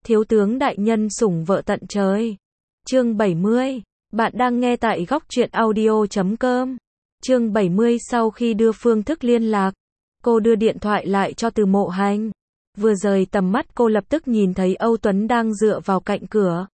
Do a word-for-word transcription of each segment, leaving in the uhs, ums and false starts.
Thiếu tướng đại nhân sủng vợ tận trời. Chương bảy mươi. Bạn đang nghe tại góc truyện audio chấm com. Chương bảy mươi. Sau khi đưa phương thức liên lạc, cô đưa điện thoại lại cho Từ Mộ Hành. Vừa rời tầm mắt cô lập tức nhìn thấy Âu Tuấn đang dựa vào cạnh cửa.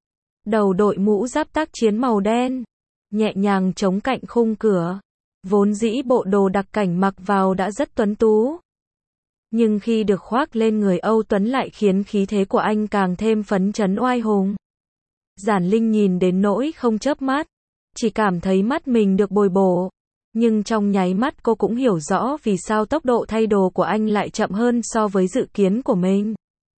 Đầu đội mũ giáp tác chiến màu đen, nhẹ nhàng chống cạnh khung cửa. Vốn dĩ bộ đồ đặc cảnh mặc vào đã rất tuấn tú, nhưng khi được khoác lên người Âu Tuấn lại khiến khí thế của anh càng thêm phấn chấn oai hùng. Giản Linh nhìn đến nỗi không chớp mắt, chỉ cảm thấy mắt mình được bồi bổ. Nhưng trong nháy mắt cô cũng hiểu rõ vì sao tốc độ thay đồ của anh lại chậm hơn so với dự kiến của mình.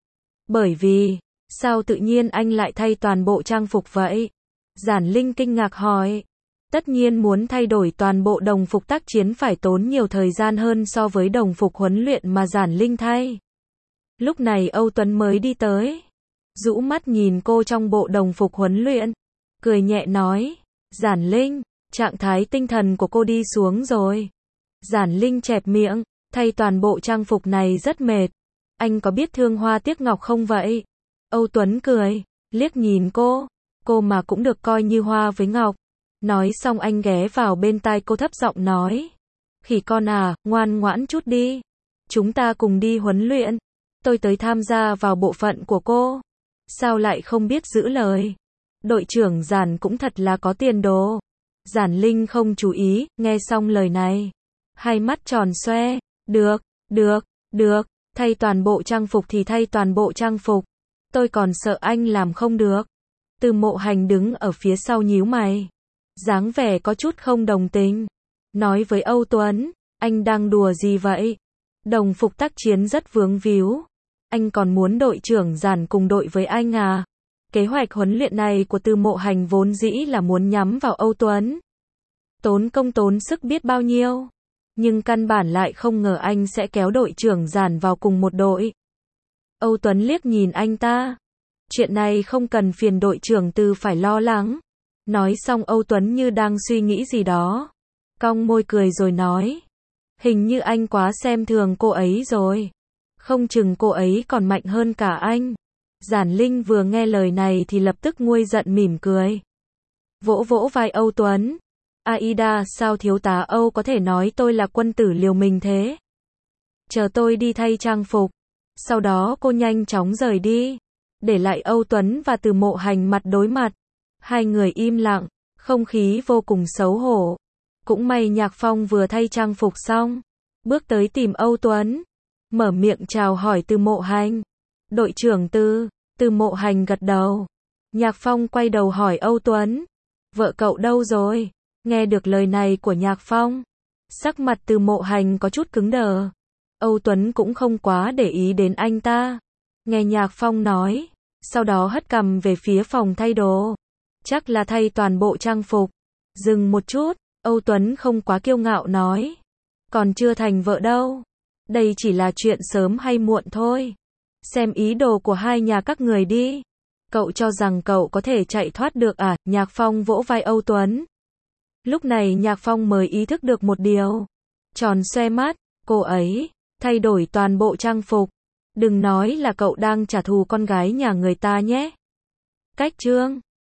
Bởi vì, sao tự nhiên anh lại thay toàn bộ trang phục vậy? Giản Linh kinh ngạc hỏi. Tất nhiên muốn thay đổi toàn bộ đồng phục tác chiến phải tốn nhiều thời gian hơn so với đồng phục huấn luyện mà Giản Linh thay. Lúc này Âu Tuấn mới đi tới, rũ mắt nhìn cô trong bộ đồng phục huấn luyện, cười nhẹ nói, Giản Linh, trạng thái tinh thần của cô đi xuống rồi. Giản Linh chẹp miệng, thay toàn bộ trang phục này rất mệt. Anh có biết thương hoa tiếc ngọc không vậy? Âu Tuấn cười, liếc nhìn cô, cô mà cũng được coi như hoa với ngọc. Nói xong anh ghé vào bên tai cô thấp giọng nói, khỉ con à, ngoan ngoãn chút đi. Chúng ta cùng đi huấn luyện. Tôi tới tham gia vào bộ phận của cô. Sao lại không biết giữ lời? Đội trưởng Giản cũng thật là có tiền đồ. Giản Linh không chú ý, nghe xong lời này, hai mắt tròn xoe, được, được, được, thay toàn bộ trang phục thì thay toàn bộ trang phục. Tôi còn sợ anh làm không được. Từ Mộ Hành đứng ở phía sau nhíu mày, dáng vẻ có chút không đồng tình, nói với Âu Tuấn, anh đang đùa gì vậy? Đồng phục tác chiến rất vướng víu, anh còn muốn đội trưởng Giản cùng đội với anh à? Kế hoạch huấn luyện này của Từ Mộ Hành vốn dĩ là muốn nhắm vào Âu Tuấn, tốn công tốn sức biết bao nhiêu, nhưng căn bản lại không ngờ anh sẽ kéo đội trưởng Giản vào cùng một đội. Âu Tuấn liếc nhìn anh ta, chuyện này không cần phiền đội trưởng Từ phải lo lắng. Nói xong Âu Tuấn như đang suy nghĩ gì đó, cong môi cười rồi nói, hình như anh quá xem thường cô ấy rồi, không chừng cô ấy còn mạnh hơn cả anh. Giản Linh vừa nghe lời này thì lập tức nguôi giận mỉm cười, vỗ vỗ vai Âu Tuấn, Aida, sao thiếu tá Âu có thể nói tôi là quân tử liều mình thế? Chờ tôi đi thay trang phục. Sau đó cô nhanh chóng rời đi, để lại Âu Tuấn và Từ Mộ Hành mặt đối mặt. Hai người im lặng, không khí vô cùng xấu hổ. Cũng may Nhạc Phong vừa thay trang phục xong, bước tới tìm Âu Tuấn, mở miệng chào hỏi Từ Mộ Hành. Đội trưởng Từ. Từ Mộ Hành gật đầu. Nhạc Phong quay đầu hỏi Âu Tuấn, vợ cậu đâu rồi? Nghe được lời này của Nhạc Phong, sắc mặt Từ Mộ Hành có chút cứng đờ. Âu Tuấn cũng không quá để ý đến anh ta, nghe Nhạc Phong nói, sau đó hất cằm về phía phòng thay đồ. Chắc là thay toàn bộ trang phục. Dừng một chút, Âu Tuấn không quá kiêu ngạo nói, còn chưa thành vợ đâu. Đây chỉ là chuyện sớm hay muộn thôi. Xem ý đồ của hai nhà các người đi. Cậu cho rằng cậu có thể chạy thoát được à? Nhạc Phong vỗ vai Âu Tuấn. Lúc này Nhạc Phong mới ý thức được một điều. Tròn xoe mắt, cô ấy thay đổi toàn bộ trang phục. Đừng nói là cậu đang trả thù con gái nhà người ta nhé. Cách chương